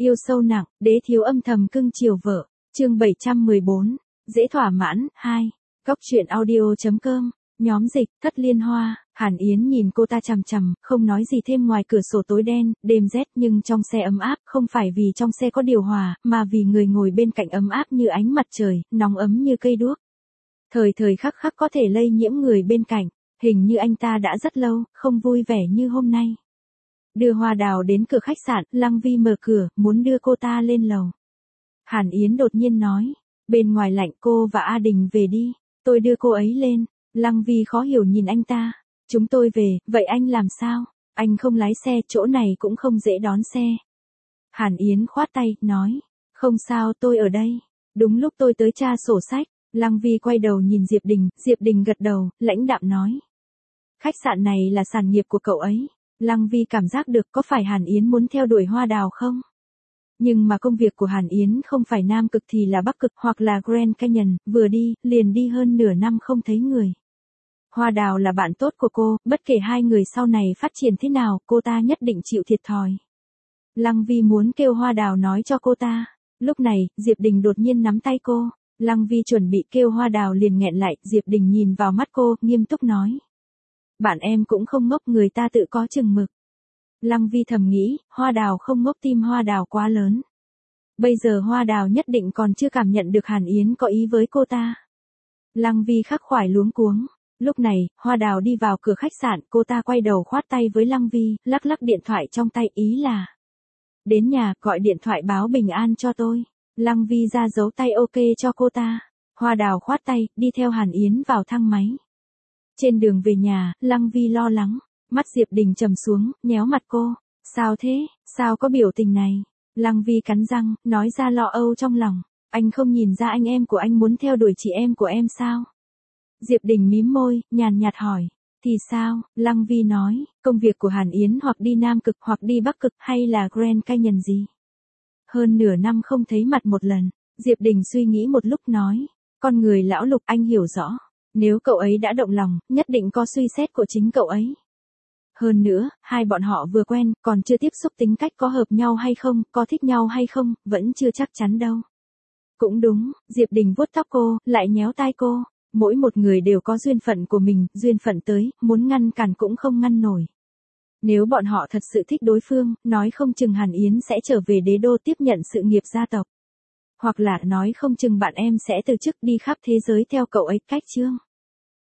Yêu sâu nặng, đế thiếu âm thầm cưng chiều vợ. Chương 714, dễ thỏa mãn, 2. Góc truyện audio.com, nhóm dịch, Thất Liên Hoa. Hàn Yến nhìn cô ta chằm chằm, không nói gì thêm ngoài cửa sổ tối đen, đêm rét nhưng trong xe ấm áp, không phải vì trong xe có điều hòa, mà vì người ngồi bên cạnh ấm áp như ánh mặt trời, nóng ấm như cây đuốc. Thời thời khắc khắc có thể lây nhiễm người bên cạnh, hình như anh ta đã rất lâu, không vui vẻ như hôm nay. Đưa Hoa Đào đến cửa khách sạn, Lăng Vi mở cửa, muốn đưa cô ta lên lầu. Hàn Yến đột nhiên nói, bên ngoài lạnh, cô và A Đình về đi, tôi đưa cô ấy lên. Lăng Vi khó hiểu nhìn anh ta, chúng tôi về, vậy anh làm sao? Anh không lái xe, chỗ này cũng không dễ đón xe. Hàn Yến khoát tay, nói, không sao, tôi ở đây. Đúng lúc tôi tới tra sổ sách. Lăng Vi quay đầu nhìn Diệp Đình gật đầu, lãnh đạm nói. Khách sạn này là sản nghiệp của cậu ấy. Lăng Vi cảm giác được có phải Hàn Yến muốn theo đuổi Hoa Đào không? Nhưng mà công việc của Hàn Yến không phải Nam Cực thì là Bắc Cực hoặc là Grand Canyon, vừa đi, liền đi hơn nửa năm không thấy người. Hoa Đào là bạn tốt của cô, bất kể hai người sau này phát triển thế nào, cô ta nhất định chịu thiệt thòi. Lăng Vi muốn kêu Hoa Đào nói cho cô ta. Lúc này, Diệp Đình đột nhiên nắm tay cô. Lăng Vi chuẩn bị kêu Hoa Đào liền nghẹn lại, Diệp Đình nhìn vào mắt cô, nghiêm túc nói. Bạn em cũng không ngốc, người ta tự có chừng mực. Lăng Vi thầm nghĩ, Hoa Đào không ngốc, tim Hoa Đào quá lớn. Bây giờ Hoa Đào nhất định còn chưa cảm nhận được Hàn Yến có ý với cô ta. Lăng Vi khắc khoải luống cuống. Lúc này, Hoa Đào đi vào cửa khách sạn, cô ta quay đầu khoát tay với Lăng Vi, lắc lắc điện thoại trong tay, ý là đến nhà, gọi điện thoại báo bình an cho tôi. Lăng Vi ra dấu tay ok cho cô ta. Hoa Đào khoát tay, đi theo Hàn Yến vào thang máy. Trên đường về nhà, Lăng Vi lo lắng. Mắt Diệp Đình trầm xuống, nhéo mặt cô. Sao thế, sao có biểu tình này? Lăng Vi cắn răng, nói ra lo âu trong lòng. Anh không nhìn ra anh em của anh muốn theo đuổi chị em của em sao? Diệp Đình mím môi, nhàn nhạt hỏi. Thì sao? Lăng Vi nói, công việc của Hàn Yến hoặc đi Nam Cực hoặc đi Bắc Cực hay là Grand Canyon gì? Hơn nửa năm không thấy mặt một lần. Diệp Đình suy nghĩ một lúc nói. Con người lão Lục, anh hiểu rõ. Nếu cậu ấy đã động lòng, nhất định có suy xét của chính cậu ấy. Hơn nữa, hai bọn họ vừa quen, còn chưa tiếp xúc, tính cách có hợp nhau hay không, có thích nhau hay không, vẫn chưa chắc chắn đâu. Cũng đúng, Diệp Đình vuốt tóc cô, lại nhéo tai cô. Mỗi một người đều có duyên phận của mình, duyên phận tới, muốn ngăn cản cũng không ngăn nổi. Nếu bọn họ thật sự thích đối phương, nói không chừng Hàn Yến sẽ trở về đế đô tiếp nhận sự nghiệp gia tộc. Hoặc là nói không chừng bạn em sẽ từ chức đi khắp thế giới theo cậu ấy. Cách chương